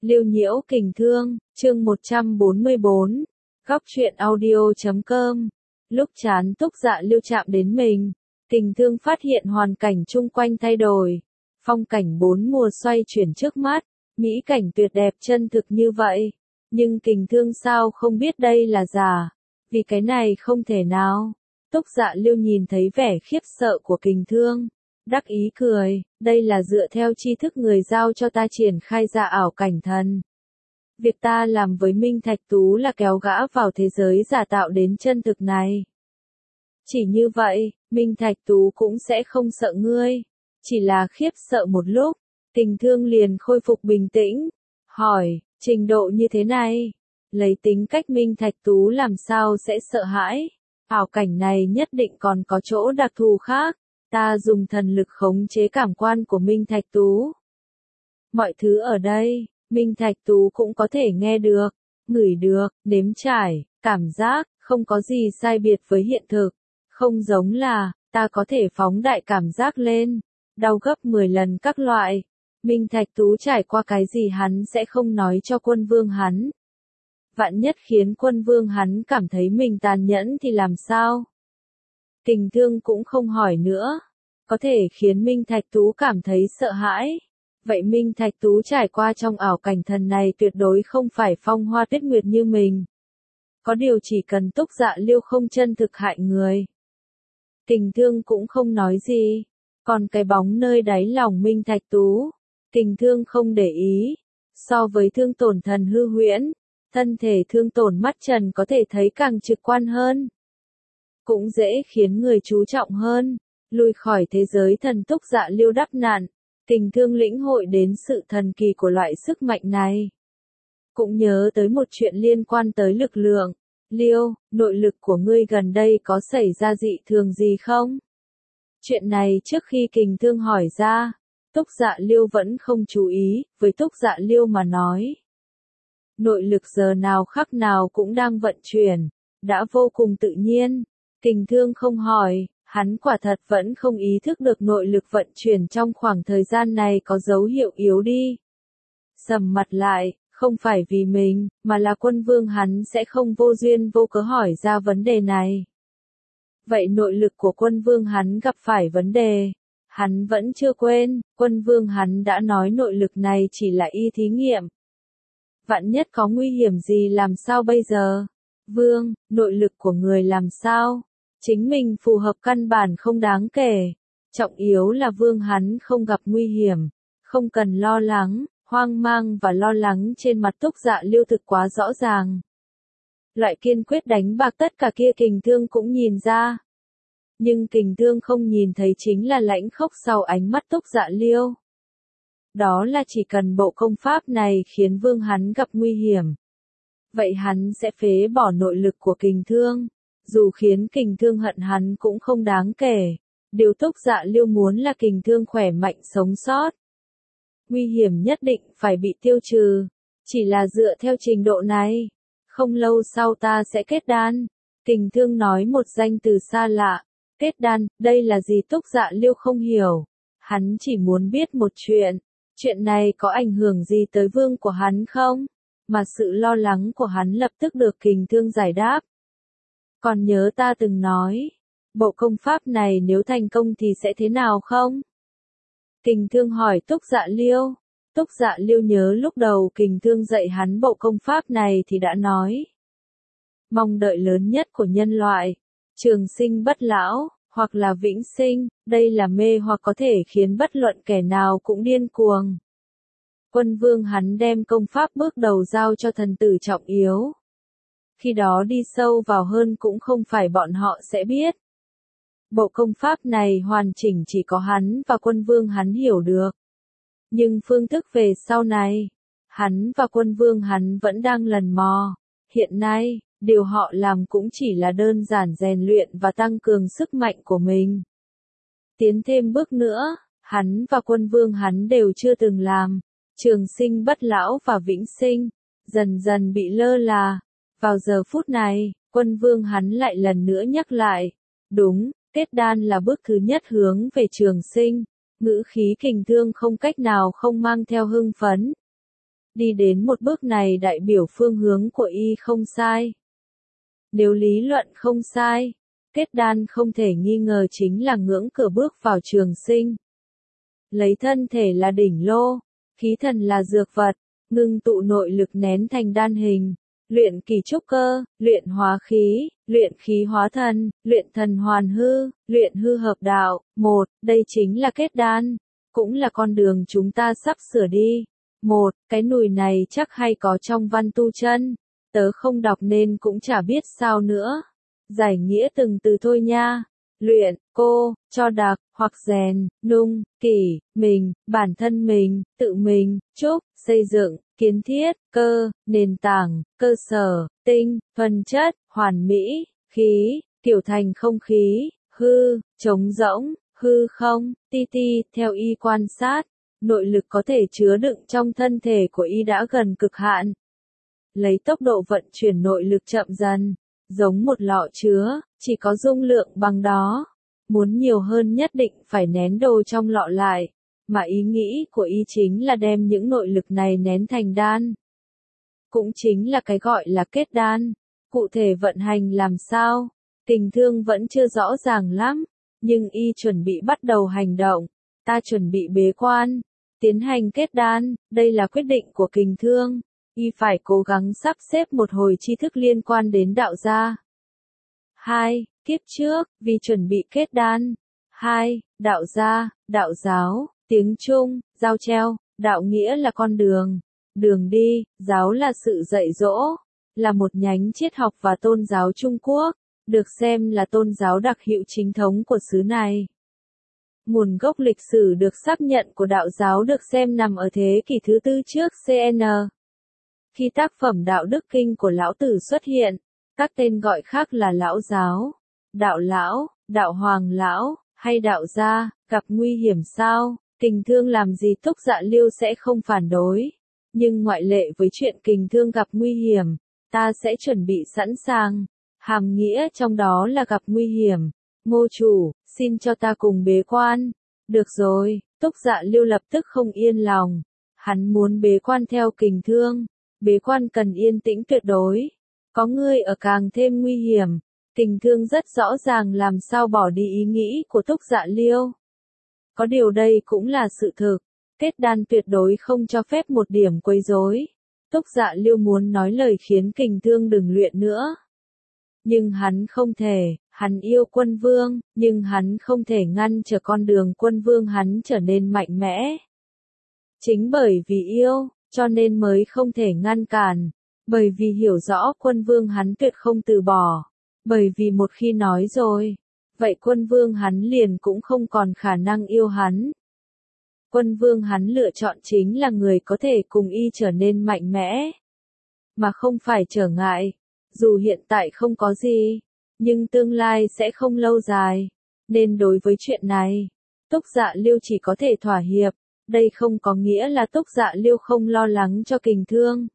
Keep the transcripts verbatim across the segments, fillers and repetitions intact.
Liêu nhiễu kình thương, chương một trăm bốn mươi bốn, góc truyện audio chấm com. Lúc chán Túc Dạ Liêu chạm đến mình, kình thương phát hiện hoàn cảnh chung quanh thay đổi. Phong cảnh bốn mùa xoay chuyển trước mắt, mỹ cảnh tuyệt đẹp chân thực như vậy. Nhưng kình thương sao không biết đây là giả, vì cái này không thể nào. Túc Dạ Liêu nhìn thấy vẻ khiếp sợ của kình thương, đắc ý cười, đây là dựa theo tri thức người giao cho ta triển khai ra ảo cảnh thần. Việc ta làm với Minh Thạch Tú là kéo gã vào thế giới giả tạo đến chân thực này. Chỉ như vậy, Minh Thạch Tú cũng sẽ không sợ ngươi, chỉ là khiếp sợ một lúc, kình thương liền khôi phục bình tĩnh, hỏi, trình độ như thế này, lấy tính cách Minh Thạch Tú làm sao sẽ sợ hãi, ảo cảnh này nhất định còn có chỗ đặc thù khác. Ta dùng thần lực khống chế cảm quan của Minh Thạch Tú. Mọi thứ ở đây, Minh Thạch Tú cũng có thể nghe được, ngửi được, nếm trải, cảm giác, không có gì sai biệt với hiện thực. Không giống là, ta có thể phóng đại cảm giác lên, đau gấp mười lần các loại. Minh Thạch Tú trải qua cái gì hắn sẽ không nói cho quân vương hắn. Vạn nhất khiến quân vương hắn cảm thấy mình tàn nhẫn thì làm sao? Kình thương cũng không hỏi nữa, có thể khiến Minh Thạch Tú cảm thấy sợ hãi. Vậy Minh Thạch Tú trải qua trong ảo cảnh thần này tuyệt đối không phải phong hoa tuyết nguyệt như mình. Có điều chỉ cần Túc Dạ Liêu không chân thực hại người. Kình thương cũng không nói gì, còn cái bóng nơi đáy lòng Minh Thạch Tú, kình thương không để ý. So với thương tổn thần hư huyễn, thân thể thương tổn mắt trần có thể thấy càng trực quan hơn. Cũng dễ khiến người chú trọng hơn, lùi khỏi thế giới thần Túc Dạ Liêu đắp nạn, kình thương lĩnh hội đến sự thần kỳ của loại sức mạnh này. Cũng nhớ tới một chuyện liên quan tới lực lượng, Liêu, nội lực của ngươi gần đây có xảy ra dị thường gì không? Chuyện này trước khi kình thương hỏi ra, Túc Dạ Liêu vẫn không chú ý, với Túc Dạ Liêu mà nói. Nội lực giờ nào khắc nào cũng đang vận chuyển, đã vô cùng tự nhiên. Kình thương không hỏi, hắn quả thật vẫn không ý thức được nội lực vận chuyển trong khoảng thời gian này có dấu hiệu yếu đi. Sầm mặt lại, không phải vì mình, mà là quân vương hắn sẽ không vô duyên vô cớ hỏi ra vấn đề này. Vậy nội lực của quân vương hắn gặp phải vấn đề. Hắn vẫn chưa quên, quân vương hắn đã nói nội lực này chỉ là y thí nghiệm. Vạn nhất có nguy hiểm gì làm sao bây giờ? Vương, nội lực của người làm sao? Chính mình phù hợp căn bản không đáng kể. Trọng yếu là vương hắn không gặp nguy hiểm. Không cần lo lắng, hoang mang và lo lắng trên mặt Túc Dạ Liêu thực quá rõ ràng. Loại kiên quyết đánh bạc tất cả kia kình thương cũng nhìn ra. Nhưng kình thương không nhìn thấy chính là lãnh khốc sau ánh mắt Túc Dạ Liêu. Đó là chỉ cần bộ công pháp này khiến vương hắn gặp nguy hiểm. Vậy hắn sẽ phế bỏ nội lực của kình thương. Dù khiến kình thương hận hắn cũng không đáng kể. Điều Túc Dạ Liêu muốn là kình thương khỏe mạnh sống sót. Nguy hiểm nhất định phải bị tiêu trừ. Chỉ là dựa theo trình độ này. Không lâu sau ta sẽ kết đan. Kình thương nói một danh từ xa lạ. Kết đan, đây là gì Túc Dạ Liêu không hiểu. Hắn chỉ muốn biết một chuyện. Chuyện này có ảnh hưởng gì tới vương của hắn không? Mà sự lo lắng của hắn lập tức được kình thương giải đáp. Còn nhớ ta từng nói, bộ công pháp này nếu thành công thì sẽ thế nào không? Kình thương hỏi Túc Dạ Liêu. Túc Dạ Liêu nhớ lúc đầu kình thương dạy hắn bộ công pháp này thì đã nói. Mong đợi lớn nhất của nhân loại, trường sinh bất lão, hoặc là vĩnh sinh, đây là mê hoặc có thể khiến bất luận kẻ nào cũng điên cuồng. Quân vương hắn đem công pháp bước đầu giao cho thần tử trọng yếu. Khi đó đi sâu vào hơn cũng không phải bọn họ sẽ biết. Bộ công pháp này hoàn chỉnh chỉ có hắn và quân vương hắn hiểu được. Nhưng phương thức về sau này, hắn và quân vương hắn vẫn đang lần mò. Hiện nay, điều họ làm cũng chỉ là đơn giản rèn luyện và tăng cường sức mạnh của mình. Tiến thêm bước nữa, hắn và quân vương hắn đều chưa từng làm. Trường sinh bất lão và vĩnh sinh, dần dần bị lơ là. Vào giờ phút này, quân vương hắn lại lần nữa nhắc lại. Đúng, kết đan là bước thứ nhất hướng về trường sinh. Ngữ khí kình thương không cách nào không mang theo hưng phấn. Đi đến một bước này đại biểu phương hướng của y không sai. Nếu lý luận không sai, kết đan không thể nghi ngờ chính là ngưỡng cửa bước vào trường sinh. Lấy thân thể là đỉnh lô, khí thần là dược vật, ngưng tụ nội lực nén thành đan hình, luyện kỳ trúc cơ, luyện hóa khí, luyện khí hóa thần, luyện thần hoàn hư, luyện hư hợp đạo. Một, đây chính là kết đan, cũng là con đường chúng ta sắp sửa đi. Một, cái nùi này chắc hay có trong văn tu chân, tớ không đọc nên cũng chả biết sao nữa. Giải nghĩa từng từ thôi nha. Luyện, cô, cho đặc, hoặc rèn, nung, kỷ, mình, bản thân mình, tự mình, trúc, xây dựng, kiến thiết, cơ, nền tảng, cơ sở, tinh, thuần chất, hoàn mỹ, khí, kiểu thành không khí, hư, trống rỗng, hư không, ti ti. Theo y quan sát, nội lực có thể chứa đựng trong thân thể của y đã gần cực hạn. Lấy tốc độ vận chuyển nội lực chậm dần, giống một lọ chứa, chỉ có dung lượng bằng đó. Muốn nhiều hơn nhất định phải nén đồ trong lọ lại, mà ý nghĩ của y chính là đem những nội lực này nén thành đan. Cũng chính là cái gọi là kết đan. Cụ thể vận hành làm sao? Kình Thương vẫn chưa rõ ràng lắm, nhưng y chuẩn bị bắt đầu hành động. Ta chuẩn bị bế quan, tiến hành kết đan, đây là quyết định của Kình Thương. Y phải cố gắng sắp xếp một hồi tri thức liên quan đến đạo gia. Hai, kiếp trước, vì chuẩn bị kết đan. Hai, đạo gia, đạo giáo, tiếng Trung, giao treo, đạo nghĩa là con đường, đường đi, giáo là sự dạy dỗ, là một nhánh triết học và tôn giáo Trung Quốc, được xem là tôn giáo đặc hiệu chính thống của xứ này. Nguồn gốc lịch sử được xác nhận của đạo giáo được xem nằm ở thế kỷ thứ tư trước xê en. Khi tác phẩm Đạo Đức Kinh của Lão Tử xuất hiện, các tên gọi khác là Lão Giáo, Đạo Lão, Đạo Hoàng Lão, hay Đạo Gia, gặp nguy hiểm sao? Kình Thương làm gì Túc Dạ Liêu sẽ không phản đối. Nhưng ngoại lệ với chuyện Kình Thương gặp nguy hiểm, ta sẽ chuẩn bị sẵn sàng. Hàm nghĩa trong đó là gặp nguy hiểm. Ngô chủ, xin cho ta cùng bế quan. Được rồi, Túc Dạ Liêu lập tức không yên lòng. Hắn muốn bế quan theo Kình Thương. Bế quan cần yên tĩnh tuyệt đối. Có ngươi ở càng thêm nguy hiểm. Kình Thương rất rõ ràng làm sao bỏ đi ý nghĩ của Túc Dạ Liêu. Có điều đây cũng là sự thực. Kết đan tuyệt đối không cho phép một điểm quấy rối. Túc Dạ Liêu muốn nói lời khiến Kình Thương đừng luyện nữa. Nhưng hắn không thể, hắn yêu Quân Vương, nhưng hắn không thể ngăn trở con đường Quân Vương hắn trở nên mạnh mẽ. Chính bởi vì yêu, cho nên mới không thể ngăn cản. Bởi vì hiểu rõ Quân Vương hắn tuyệt không từ bỏ. Bởi vì một khi nói rồi, vậy Quân Vương hắn liền cũng không còn khả năng yêu hắn. Quân Vương hắn lựa chọn chính là người có thể cùng y trở nên mạnh mẽ, mà không phải trở ngại. Dù hiện tại không có gì, nhưng tương lai sẽ không lâu dài. Nên đối với chuyện này, Túc Dạ Liêu chỉ có thể thỏa hiệp. Đây không có nghĩa là Túc Dạ Liêu không lo lắng cho Kình Thương.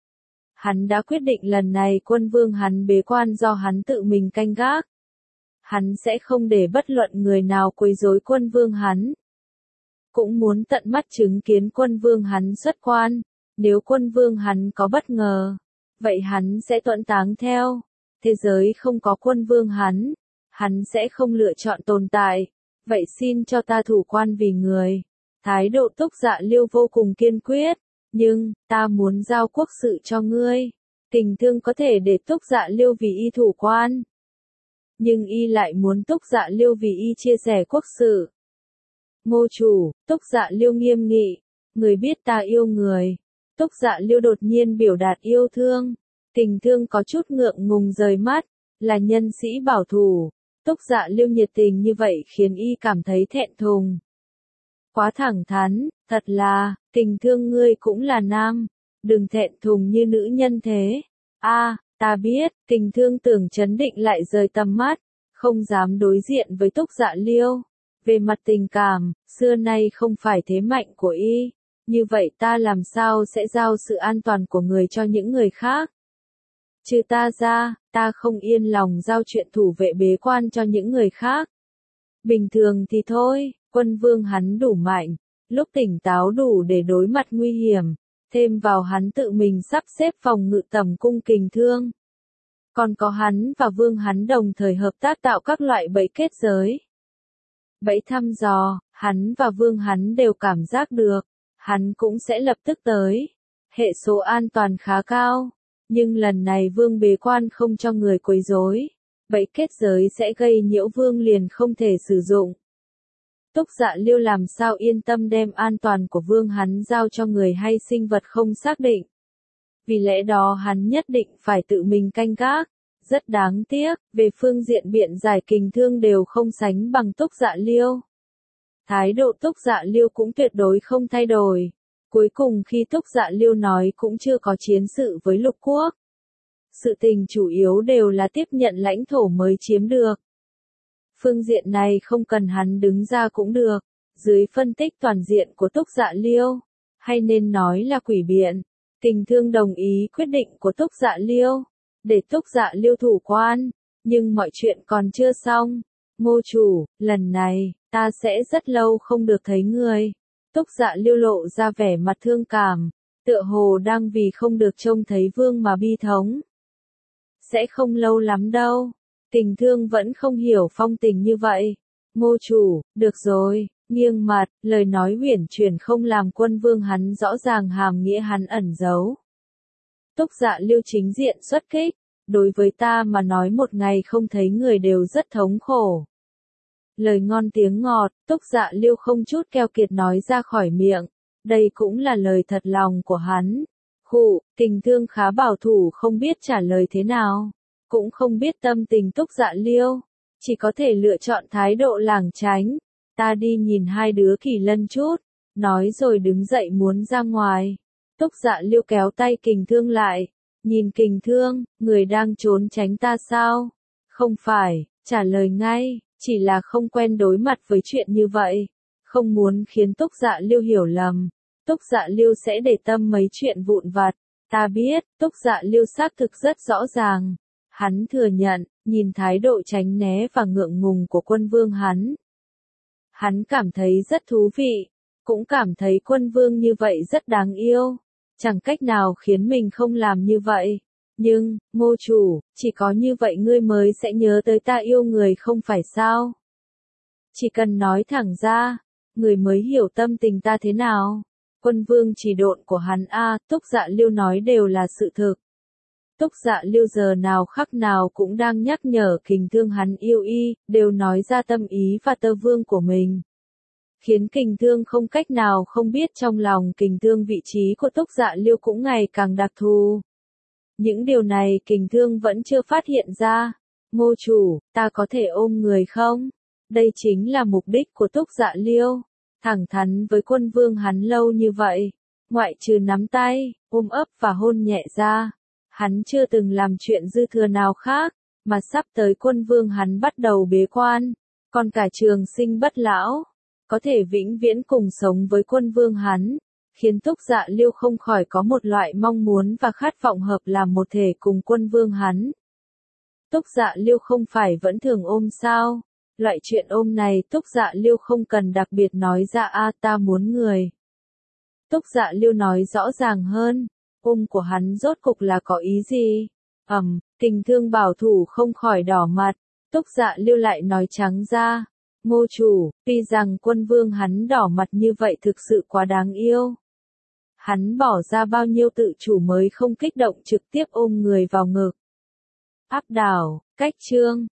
Hắn đã quyết định lần này Quân Vương hắn bế quan do hắn tự mình canh gác. Hắn sẽ không để bất luận người nào quấy rối Quân Vương hắn. Cũng muốn tận mắt chứng kiến Quân Vương hắn xuất quan. Nếu Quân Vương hắn có bất ngờ, vậy hắn sẽ tuẫn táng theo. Thế giới không có Quân Vương hắn, hắn sẽ không lựa chọn tồn tại. Vậy xin cho ta thủ quan vì người. Thái độ Túc Dạ Liêu vô cùng kiên quyết. Nhưng, ta muốn giao quốc sự cho ngươi. Kình Thương có thể để Túc Dạ Liêu vì y thủ quan. Nhưng y lại muốn Túc Dạ Liêu vì y chia sẻ quốc sự. Ngô chủ, Túc Dạ Liêu nghiêm nghị. Người biết ta yêu người. Túc Dạ Liêu đột nhiên biểu đạt yêu thương. Kình Thương có chút ngượng ngùng rời mắt. Là nhân sĩ bảo thủ. Túc Dạ Liêu nhiệt tình như vậy khiến y cảm thấy thẹn thùng. Quá thẳng thắn, thật là, Kình Thương ngươi cũng là nam. Đừng thẹn thùng như nữ nhân thế. A, à, ta biết, Kình Thương tưởng trấn định lại rời tầm mắt. Không dám đối diện với Túc Dạ Liêu. Về mặt tình cảm, xưa nay không phải thế mạnh của y. Như vậy ta làm sao sẽ giao sự an toàn của người cho những người khác? Trừ ta ra, ta không yên lòng giao chuyện thủ vệ bế quan cho những người khác. Bình thường thì thôi, Quân Vương hắn đủ mạnh, lúc tỉnh táo đủ để đối mặt nguy hiểm, thêm vào hắn tự mình sắp xếp phòng ngự tầm cung kình thương. Còn có hắn và vương hắn đồng thời hợp tác tạo các loại bẫy kết giới. Bẫy thăm dò, hắn và vương hắn đều cảm giác được, hắn cũng sẽ lập tức tới. Hệ số an toàn khá cao, nhưng lần này vương bế quan không cho người quấy rối. Bẫy kết giới sẽ gây nhiễu vương liền không thể sử dụng. Túc Dạ Liêu làm sao yên tâm đem an toàn của vương hắn giao cho người hay sinh vật không xác định. Vì lẽ đó hắn nhất định phải tự mình canh gác. Rất đáng tiếc, về phương diện biện giải kình thương đều không sánh bằng Túc Dạ Liêu. Thái độ Túc Dạ Liêu cũng tuyệt đối không thay đổi. Cuối cùng khi Túc Dạ Liêu nói cũng chưa có chiến sự với lục quốc. Sự tình chủ yếu đều là tiếp nhận lãnh thổ mới chiếm được. Phương diện này không cần hắn đứng ra cũng được. Dưới phân tích toàn diện của Túc Dạ Liêu, hay nên nói là quỷ biện, kình thương đồng ý quyết định của Túc Dạ Liêu. Để Túc Dạ Liêu thủ quan, nhưng mọi chuyện còn chưa xong. Ngô chủ, lần này, ta sẽ rất lâu không được thấy người. Túc Dạ Liêu lộ ra vẻ mặt thương cảm, tựa hồ đang vì không được trông thấy vương mà bi thống. Sẽ không lâu lắm đâu. Kình thương vẫn không hiểu phong tình như vậy. Ngô chủ, được rồi, nghiêng mặt, lời nói uyển chuyển không làm quân vương hắn rõ ràng hàm nghĩa hắn ẩn giấu. Túc Dạ Liêu chính diện xuất kích, đối với ta mà nói một ngày không thấy người đều rất thống khổ. Lời ngon tiếng ngọt, Túc Dạ Liêu không chút keo kiệt nói ra khỏi miệng, đây cũng là lời thật lòng của hắn. Khụ, kình thương khá bảo thủ không biết trả lời thế nào, cũng không biết tâm tình Túc Dạ Liêu, chỉ có thể lựa chọn thái độ lảng tránh. Ta đi nhìn hai đứa Kỳ Lân chút, nói rồi đứng dậy muốn ra ngoài. Túc Dạ Liêu kéo tay kình thương lại, nhìn kình thương, người đang trốn tránh ta sao? Không phải, trả lời ngay, chỉ là không quen đối mặt với chuyện như vậy, không muốn khiến Túc Dạ Liêu hiểu lầm. Túc Dạ Liêu sẽ để tâm mấy chuyện vụn vặt, ta biết, Túc Dạ Liêu xác thực rất rõ ràng. Hắn thừa nhận, nhìn thái độ tránh né và ngượng ngùng của quân vương hắn. Hắn cảm thấy rất thú vị, cũng cảm thấy quân vương như vậy rất đáng yêu. Chẳng cách nào khiến mình không làm như vậy. Nhưng, Ngô chủ, chỉ có như vậy ngươi mới sẽ nhớ tới ta yêu người không phải sao? Chỉ cần nói thẳng ra, người mới hiểu tâm tình ta thế nào. Quân vương chỉ độn của hắn a, Túc Dạ Liêu nói đều là sự thực. Túc Dạ Liêu giờ nào khắc nào cũng đang nhắc nhở kình thương hắn yêu y, đều nói ra tâm ý và tơ vương của mình. Khiến kình thương không cách nào không biết trong lòng kình thương vị trí của Túc Dạ Liêu cũng ngày càng đặc thù. Những điều này kình thương vẫn chưa phát hiện ra. Ngô chủ, ta có thể ôm người không? Đây chính là mục đích của Túc Dạ Liêu. Thẳng thắn với quân vương hắn lâu như vậy. Ngoại trừ nắm tay, ôm ấp và hôn nhẹ ra. Hắn chưa từng làm chuyện dư thừa nào khác, mà sắp tới quân vương hắn bắt đầu bế quan. Còn cả trường sinh bất lão, có thể vĩnh viễn cùng sống với quân vương hắn. Khiến Túc Dạ Liêu không khỏi có một loại mong muốn và khát vọng hợp làm một thể cùng quân vương hắn. Túc Dạ Liêu không phải vẫn thường ôm sao? Loại chuyện ôm này Túc Dạ Liêu không cần đặc biệt nói ra a ta muốn người. Túc Dạ Liêu nói rõ ràng hơn, ôm của hắn rốt cục là có ý gì? Ầm, um, kình thương bảo thủ không khỏi đỏ mặt, Túc Dạ Liêu lại nói trắng ra. Ngô chủ, tuy rằng quân vương hắn đỏ mặt như vậy thực sự quá đáng yêu. Hắn bỏ ra bao nhiêu tự chủ mới không kích động trực tiếp ôm người vào ngực. Áp đảo, cách chương.